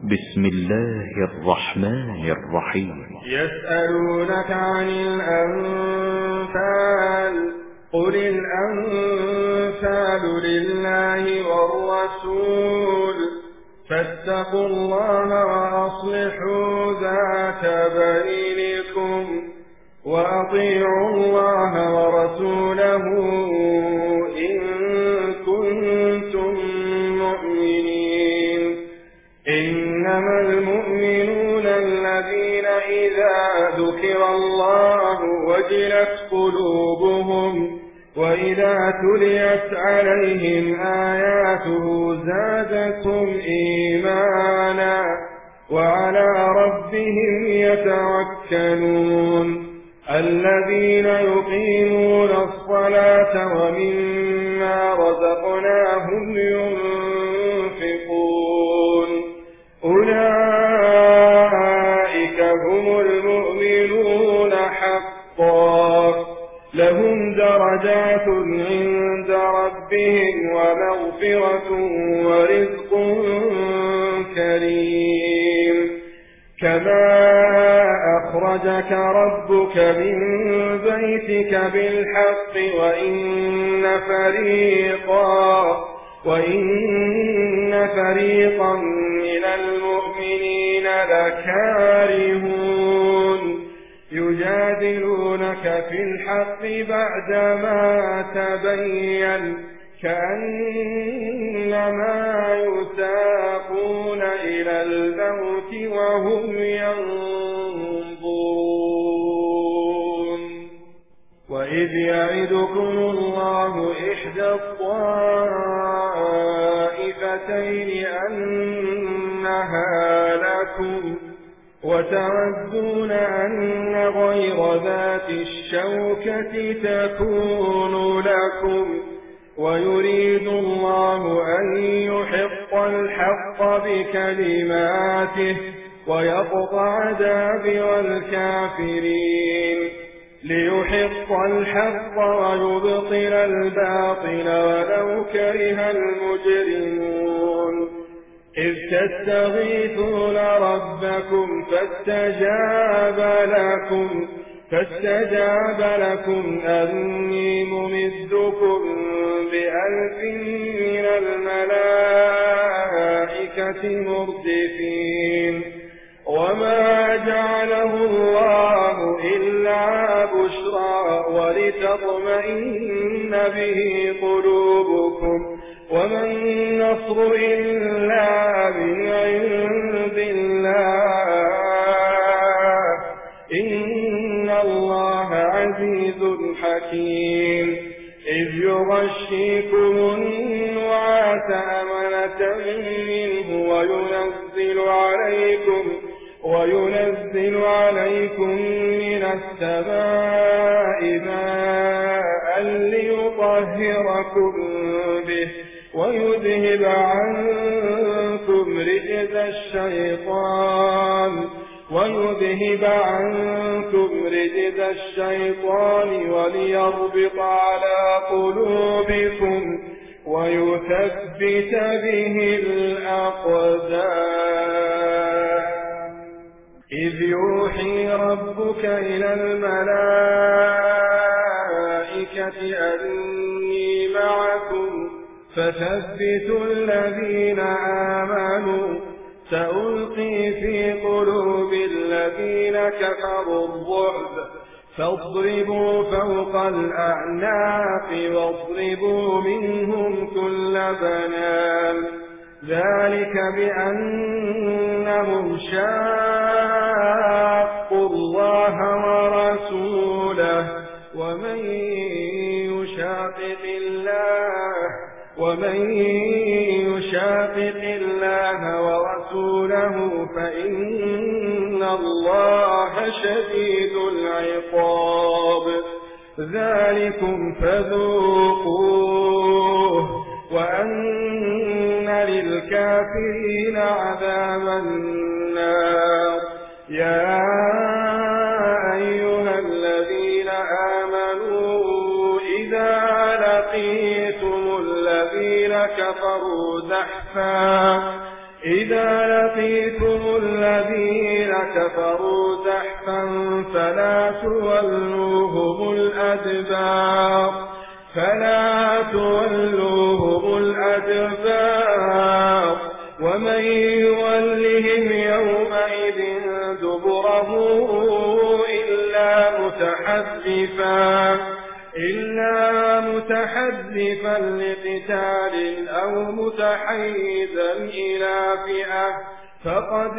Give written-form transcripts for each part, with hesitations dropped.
بسم الله الرحمن الرحيم. يسألونك عن الأنفال قل الأنفال لله والرسول فاتقوا الله وأصلحوا ذات بينكم وأطيعوا الله ورسوله إن كنتم مؤمنين. إنما المؤمنون الذين إذا ذكر الله وجلت قلوبهم وإذا تليت عليهم آياته زادتهم إيمانا وعلى ربهم يتوكلون. الذين يقيمون الصلاة ومما رزقناهم ينفقون أولئك هم المؤمنون حقا لهم درجات عند ربهم ومغفرة ورزق كريم. كما أخرجك ربك من بيتك بالحق وإن فريقا من المؤمنين لكارهون يجادلونك في الحق بعدما تبين كأنما يساقون إلى الموت وهم ينظرون. وإذ يعدكم الله إحدى الطائفتين أنها لكم وتودون أن غير ذات الشوكة تكون لكم ويريد الله أن يحق الحق بكلماته ويقطع دابر الكافرين ليحق الحق ويبطل الباطل ولو كره المجرمون. إذ تستغيثون ربكم فاستجاب لكم أني ممدكم ب1000 من الملائكة مردفين. وما جعله الله إلا بشرى ولتطمئن به قلوبكم وما النصر إلا من عند الله إن الله عزيز حكيم. إذ يغشيكم النعاس أمنة منه وينزل عليكم من السماء ماء ليطهركم به ويذهب عنكم رجز الشيطان وليربط على قلوبكم ويثبت به الأقدام. إذ يوحي ربك إلى الملائكة أني معكم فثبتوا الذين آمنوا سألقي في قلوب الذين كفروا الرعب فاضربوا فوق الأعناق واضربوا منهم كل بنان. ذلك بأنهم شاقوا الله ورسوله ومن يشاقق الله ورسوله فإن الله شديد العقاب. ذلكم فذوقوه وأن للكافرين عذاب النار. يا أيها الذين آمنوا إذا لقيتم الذين كفروا زحفا إذا لقيتم الذين كفروا زحفا فلا تولوهم الأدبار ومن يولهم يومئذ دبره إلا متحدفا لقتال أو متحيزا إلى فئة فقد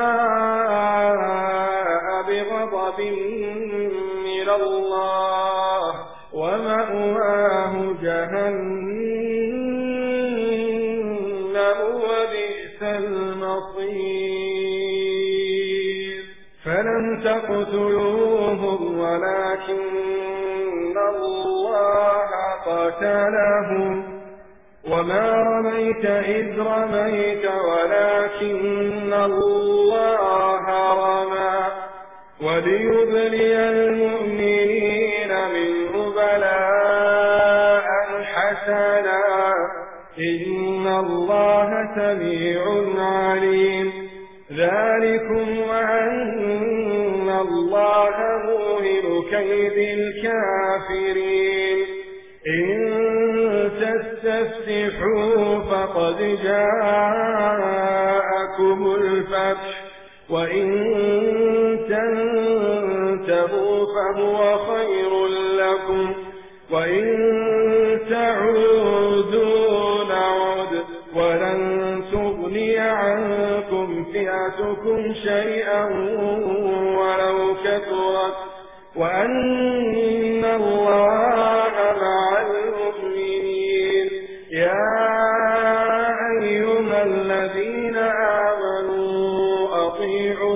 باء بغضب من الله ومأواه جهنم وبئس المصير فلم تقتلوهم ولكن الله قتلهم وما رميت إذ رميت ولكن الله رمى وليبلي المؤمنين منه بلاء حسنا إن الله سميع عليم ذلكم وأن الله موهن كيد الكافرين إن تستفتحوا فقد جاءكم الفتح وإن تنتهوا فهو خير لكم وإن تعودوا نعد ولن تغني عنكم فئتكم شيئا ولو كثرت وأن الله مع المؤمنين يا أيها الذين آمنوا أطيعوا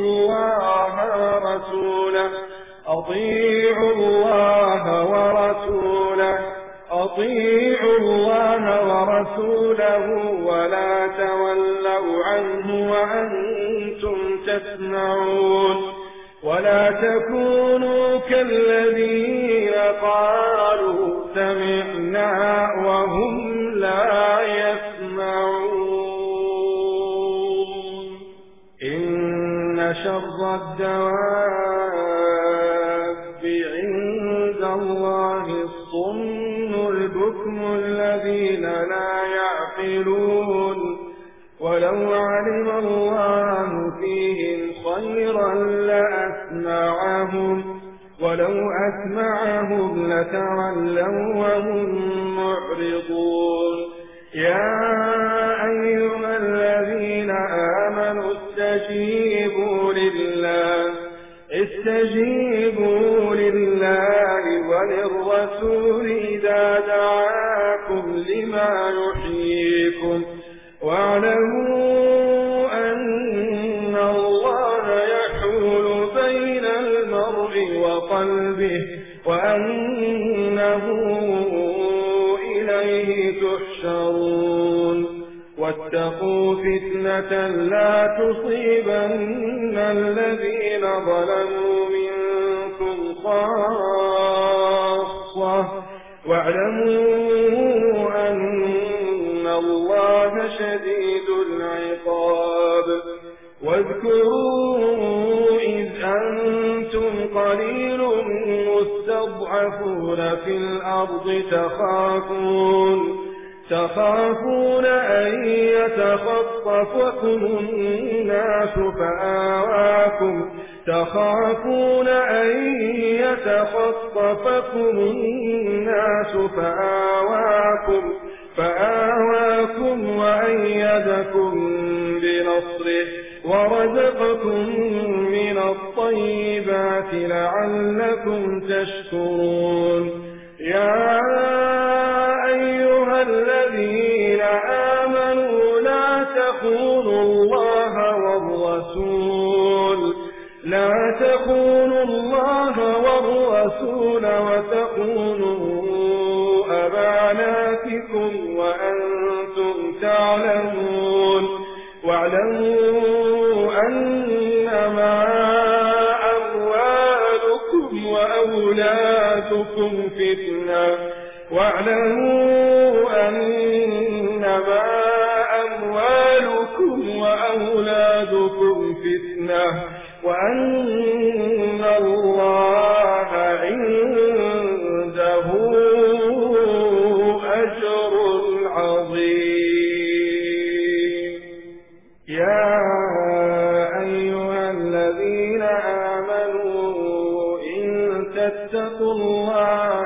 الله ورسوله ولا تولوا عنه وأنتم تسمعون ولا تكونوا كالذين قالوا سمعنا وهم لا يسمعون إن شر الدواب عند الله الصم البكم الذين لا يعقلون ولو علم الله فيهم خيرا ولو أسمعهم لتولوا وهم معرضون يا أيها الذين آمنوا استجيبوا لله وللرسول إذا دعاكم لما يحييكم واعلموا أن الله يحول بين المرء وقلبه وأنه إليه تحشرون واتقوا فتنة لا تصيبن الذين ظلموا منكم خاصة واعلموا أن الله شديد العقاب واذكروا إذ أنتم قليل مستضعفون في الأرض تخافون أن يتخطفكم الناس فآواكم وأيدكم بنصره ورزقكم من الطيبات لعلكم تشكرون يا أيها الذين آمنوا لا تخونوا الله والرسول وتخونوا أماناتكم وأنتم تعلمون واعلموا أنما أموالكم وأولادكم فتنة واعلموا أنما أموالكم وأولادكم فتنة وأن الله عنده أجر عظيم. يا أيها الذين آمنوا إن تتقوا الله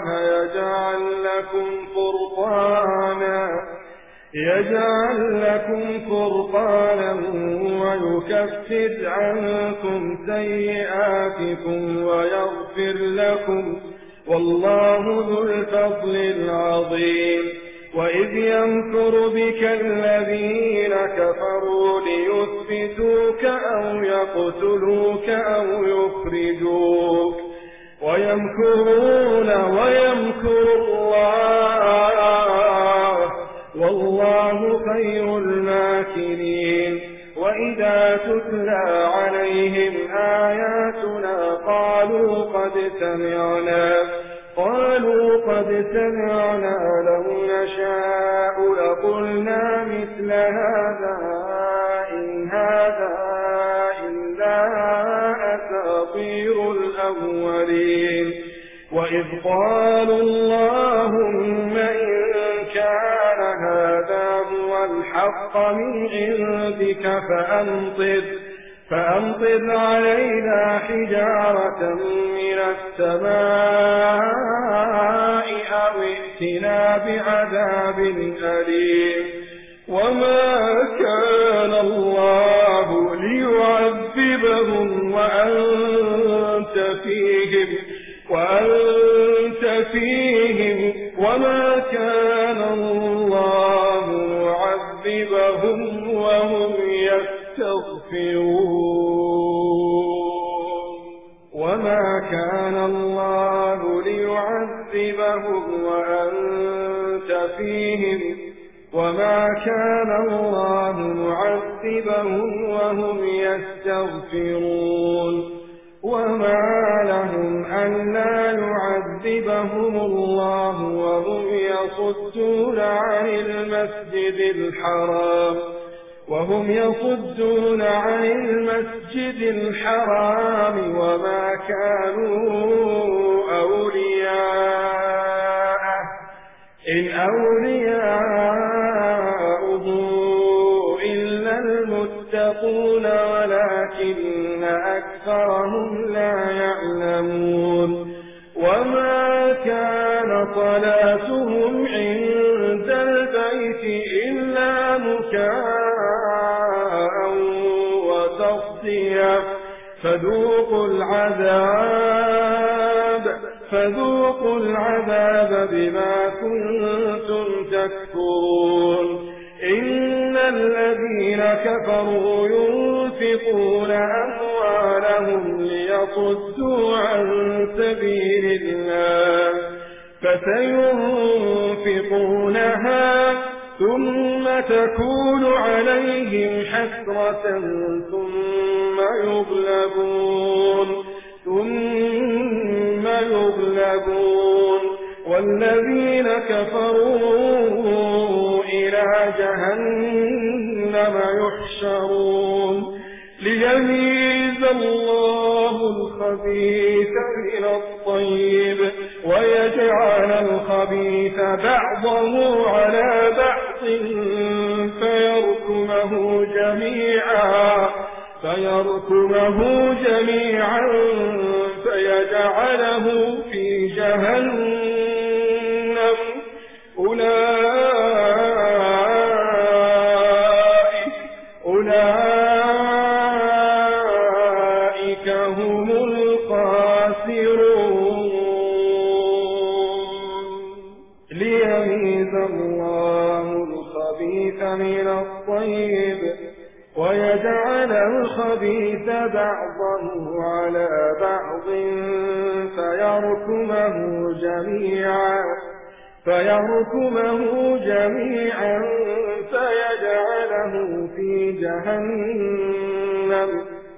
يجعل لكم فرقانا ويكفر عنكم سيئاتكم ويغفر لكم والله ذو الفضل العظيم. وإذ يمكر بك الذين كفروا ليثبتوك أو يقتلوك أو يخرجوك ويمكرون ويمكر الله والله خير الماكرين. وإذا تتلى عليهم آياتنا قالوا قد سمعنا لو نشاء لقلنا مثل هذا إن هذا إلا أساطير الأولين. وإذ قالوا اللهم إن كان هذا هو الحق من عندك فأمطر علينا حجارة من السماء أو ائتنا بعذاب أليم. وما كان الله ليعذبهم وأنت فيهم وما كان الله معذبهم وهم يستغفرون. وما كان الله ليعذبهم وأنت فيهم وما كان الله معذبهم وهم يستغفرون. وما لهم ألا يعذبهم الله وهم يصدون عن المسجد الحرام وما كانوا أولياءه إن أولياؤه إلا المتقون ولكن أكثرهم لا يعلمون. وما كان صلاتهم عند البيت إلا مكاء وتصديا فذوقوا العذاب بما كنتم تكفرون. إن الذين كفروا ينفقون أموالهم ليصدوا عن سبيل الله فسينفقونها ثم تكون عليهم حسرة ثم يغلبون والذين كفروا إلى جهنم يحشرون ليميز الله الخبيث من الطيب ويجعل الخبيث بعضه على بعض فيركمه جميعا فيجعله في جهنم. أولئك هم الخاسرون. ليميز الله الخبيث من الطيب ويجعل الخبيث بعضه على بعض فيركمه جميعا فيجعله في جهنم.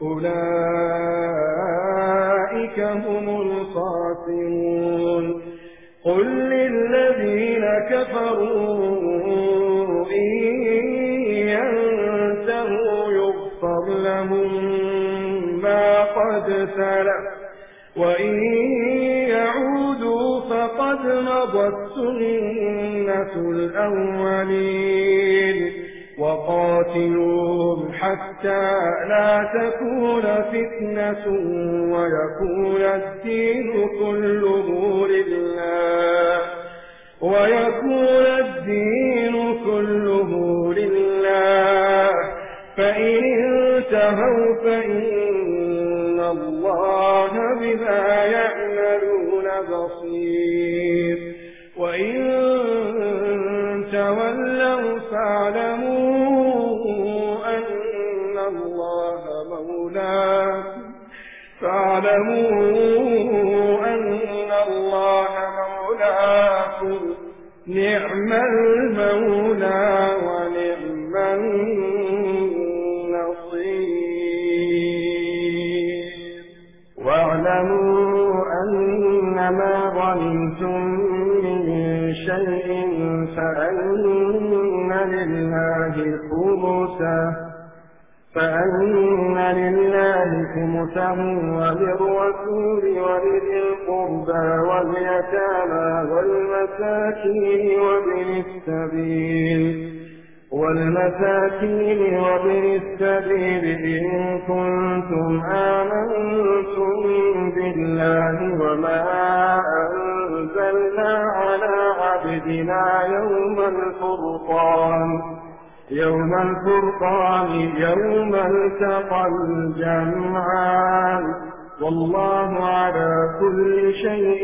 أولئك هم الخاسرون. قل للذين كفروا إن ينتهوا ما قد سلف وإن يعودوا فقد مضت سنة الأولين وقاتلوهم حتى لا تكون فتنة ويكون الدين كله لله فإن انتهوا فإن الله بما يعملون بصير وإن تولوا فاعلموا أن الله مولاكم نعم المولى ونعم النصير واعلموا أنما غنمتم من شيء فأن لله خمسه وللرسول ولذي القربى واليتامى والمساكين وابن السبيل إن كنتم آمنتم بالله وما أنزلنا على عبدنا يوم الفرقان يوم التقى الجمعان والله على كل شيء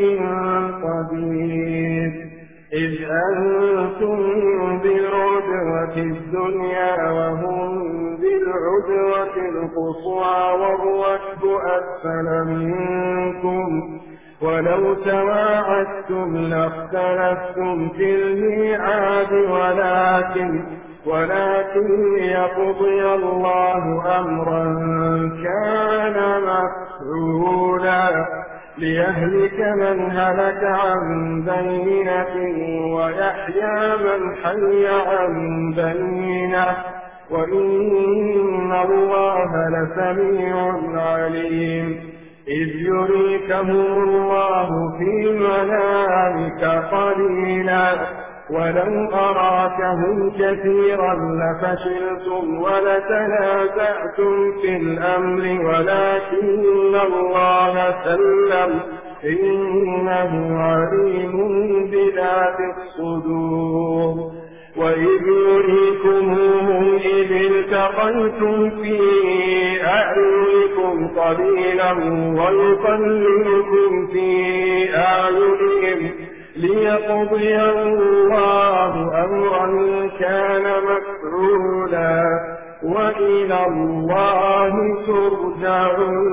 قدير إذ أنتم بالعدوة الدنيا وهم بالعدوة القصوى والركب أسفل منكم ولو تواعدتم لاختلفتم في الميعاد ولكن ليقضي الله أمرا كان مفعولا ليهلك من هلك عن بينة ويحيى من حي عن بينة وإن الله لسميع عليم إذ يريكهم الله في منامك قليلا ولو أراكهم كثيرا لفشلتم ولتنازعتم في الأمر ولكن الله سلم إنه عليم بذات الصدور وإذ يريكموهم إذ التقيتم في أعينكم قليلا ويقللكم في أعينهم ليقضي الله أمرا كان مفعولا وإلى الله ترجع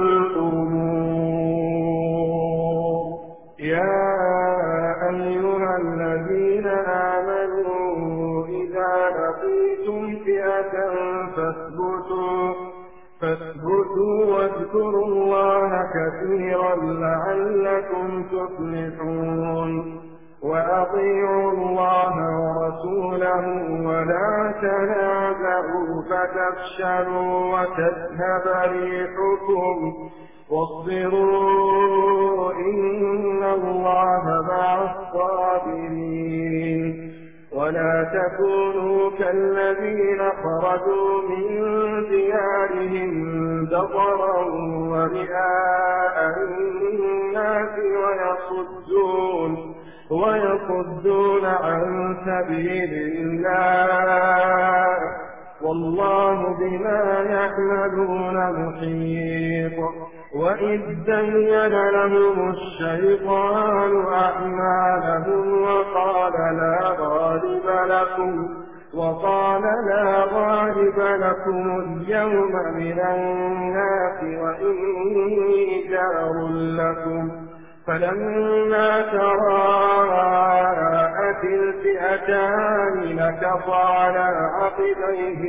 الأمور يا أيها الذين آمنوا إذا لقيتم فئة فاثبتوا واذكروا الله كثيرا لعلكم تفلحون وأطيعوا الله ورسوله ولا تنازعوا فتفشلوا وتذهب ريحكم واصبروا إن الله مع الصابرين ولا تكونوا كالذين خرجوا من ديارهم بطرا ورئاء الناس ويصدون عن سبيل الله والله بما يعملون محيط وإذ زين لهم الشيطان أعمالهم وقال لا غالب لكم اليوم من الناس وإني جار لكم فلما تراءت الفئتان نكص على عقبيه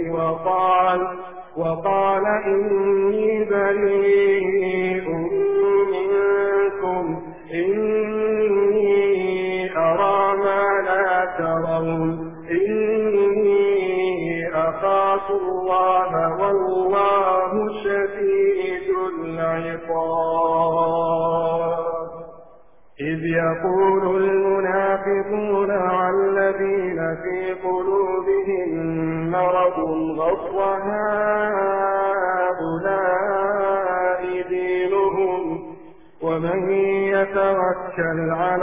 وقال إني بريء منكم إني أرى ما لا ترون إني أخاف الله والله شديد شديد العقاب. إذ يقول المنافقون والذين في قلوبهم مرض غر هؤلاء دينهم ومن يتوكل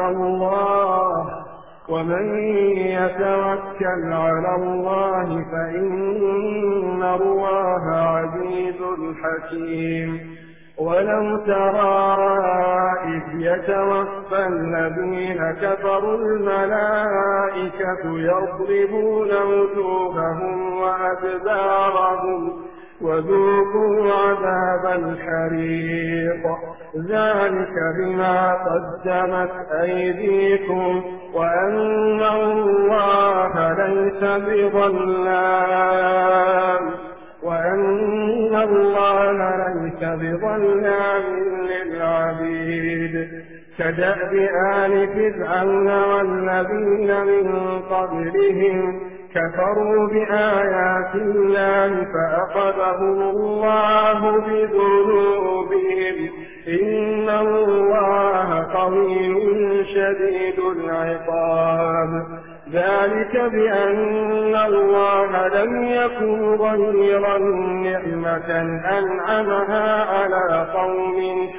على الله فإن الله عزيز حكيم. ولو ترى إذ يتوفى الذين كفروا الملائكة يضربون وجوههم وأدبارهم وذوقوا عذاب الحريق ذلك بما قدمت أيديكم وأن الله ليس بظلام للعبيد. كدأب آل فرعون والذين من قبلهم كفروا بآيات الله فأخذهم الله بذنوبهم إن الله قوي شديد العقاب. ذلك بأن الله لم يكن غير نعمة أنعمها على قوم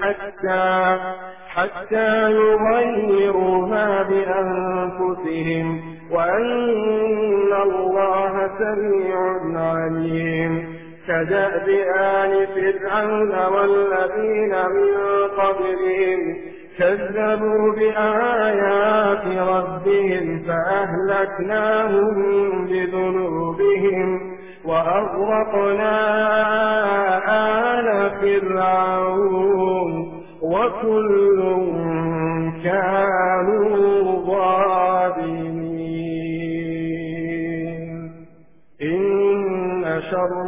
حتى يغيروا ما بأنفسهم وأن الله سميع عليم. كدأب آل فرعون والذين من قبلهم كذبوا بآيات ربهم فأهلكناهم بذنوبهم وأغرقنا آل فرعون وكل كانوا ظالمين. إن شر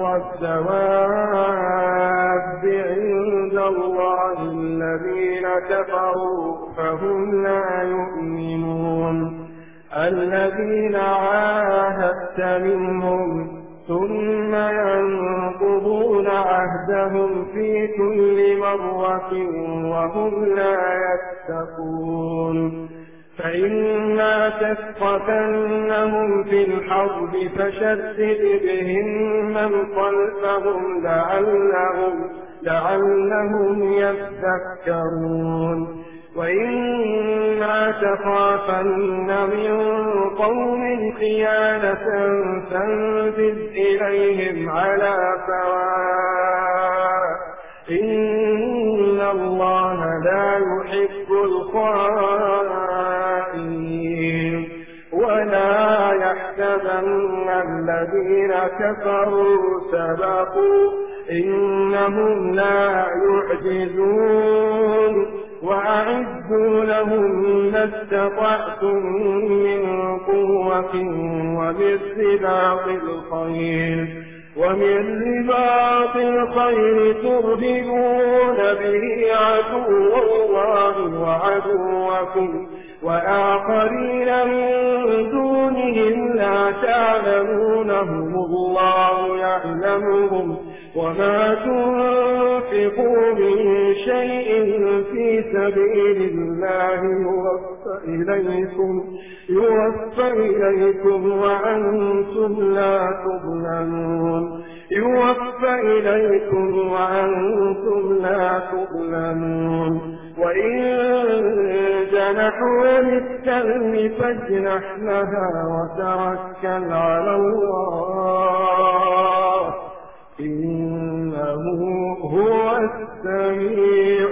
الدواب عند الله الذين كفروا فهم لا يؤمنون. الذين عاهدت منهم ثم ينقضون عهدهم في كل مرة وهم لا يتقون. فإما تثقفنهم في الحرب فشدد بهم من خلفهم لعلهم يذكرون. وإما تخافن من قوم خيانة فانبذ إليهم على سواء إن الله لا يحب الخائنين. ولا يحسبن الذين كفروا سبقوا إنهم لا يعجزون. وأعدوا لهم ما استطعتم من قوة ومن رباط الخيل ترهبون به عدو الله وعدوكم وآخرين من دونهم لا تعلمونهم الله يعلمهم. وما تنفقوا من شيء في سبيل الله يوفى إليكم وأنتم لا تظلمون. وإن جنحوا للسلم فاجنح لها وتوكل على الله إنه هو السميع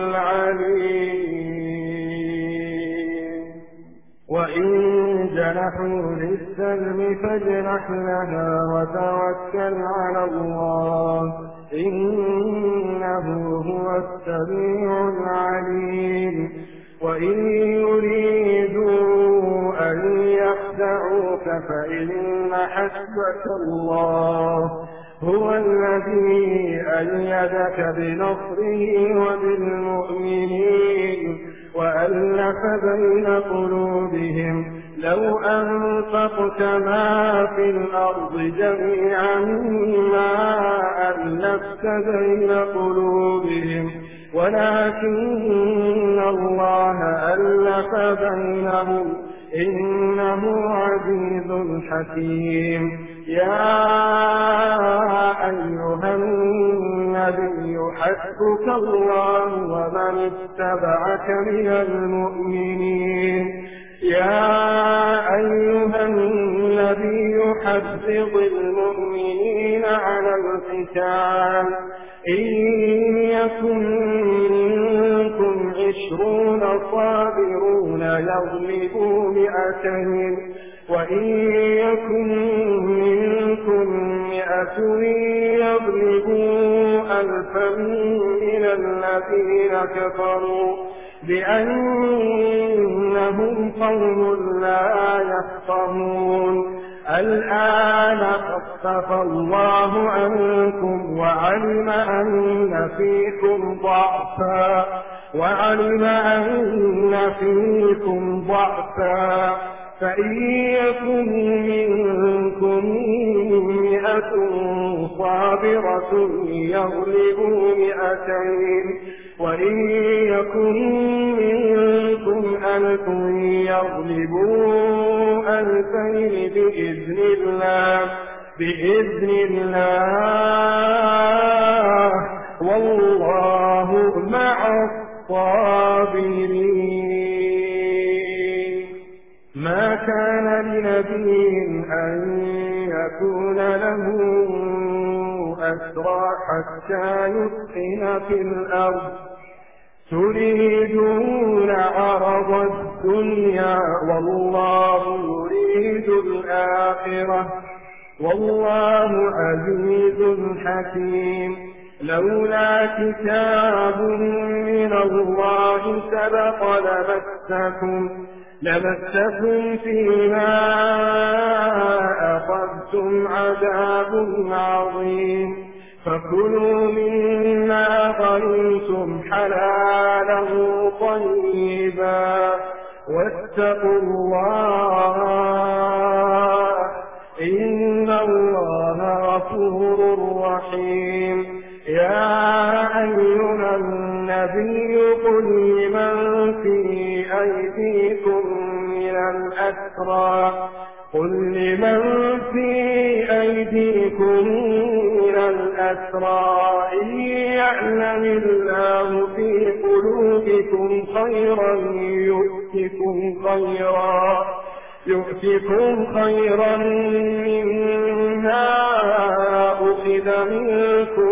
العليم. وإن جنحوا للسلم فاجنح لها وتوكل على الله إنه هو السميع العليم. وإن يريدوا أن يخدعوك فإن حسبك الله هو الذي أيدك بنصره وبالمؤمنين وألف بين قلوبهم لو أنفقت ما في الأرض جميعا ما ألفت بين قلوبهم ولكن الله ألف بينهم إنه عزيز حكيم. يا أيها النبي حسبك الله ومن اتبعك من المؤمنين. يا أيها النبي حرض المؤمنين على القتال إن يكن منكم 20 صابرون يغلبوا 200 وإن يكن منكم 100 يغلبوا 1000 من الذين كفروا بأنهم قوم لا يفقهون. الآن خفف الله عنكم وعلم أن فيكم ضعفا فإن يكن منكم 100 صابرة يغلبوا 200 وإن يكن منكم 1000 يغلبوا 2000 بإذن الله والله مع الصابرين. ما كان لنبي أن يكون له أسرى حتى يثخن في الأرض تريدون عرض الدنيا والله يريد الآخرة والله عزيز حكيم. لولا كتاب من الله سبق لمسكم فيما أخذتم عذاب عظيم. فكلوا مما غنمتم حلالا طيبا واتقوا الله إن الله غفور رحيم. يا أيها النبي قل لمن في أيديكم من الأسرى إن يعلم الله في قلوبكم خيرا يؤتكم خيرا مما أخذ منكم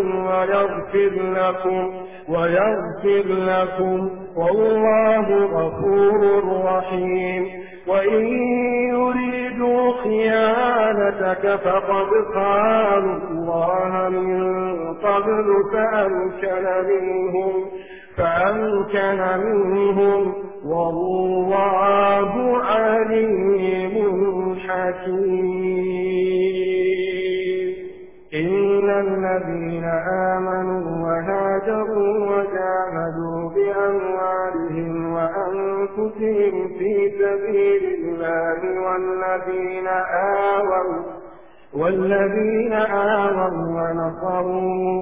ويغفر لكم والله غفور رحيم. وإن يريدوا خيانتك فقد خانوا الله من قبل فأمكن منهم والله عليم حكيم. إن الذين آمنوا وهاجروا وجاهدوا بأموالهم وأنفسهم في سبيل الله والذين آووا ونصروا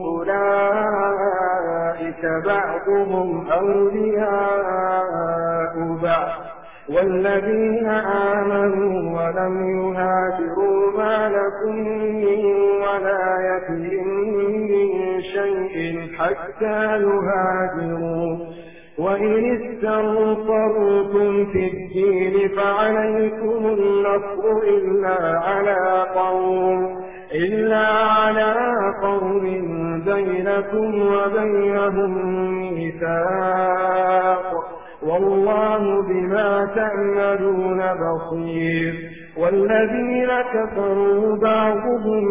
أولئك بعضهم أولياء بعض والذين آمنوا ولم يهاجروا ما لكم من ولايتهم من شيء حتى يهاجروا. وإن استنصرتم في الدين فعليكم النصر إلا على قوم بينكم وبينهم ميثاق والله بما تعملون بصير. والذين كفروا بعضهم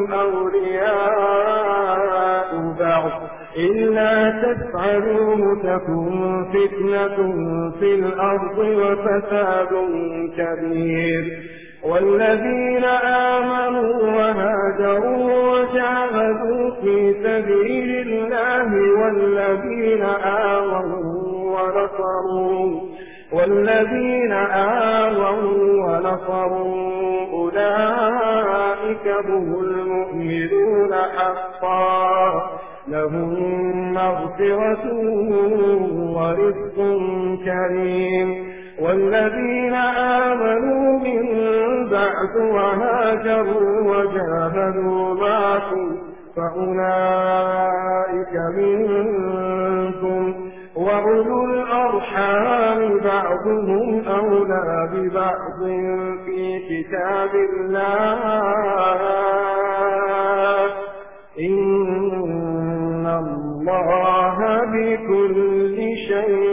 أولياء بعض إلا تفعلوه تكن فتنة في الأرض وفساد كبير. والذين آمنوا وهاجروا وجاهدوا في سبيل الله والذين آووا والذين آمنوا ونصروا أولئك هم المؤمنون حقا لهم مغفرة ورزق كريم والذين آمنوا من بعد وهاجروا وجاهدوا معكم فأولئك منكم وأولو الأرحام بعضهم أولى ببعض في كتاب الله إن الله بكل شيء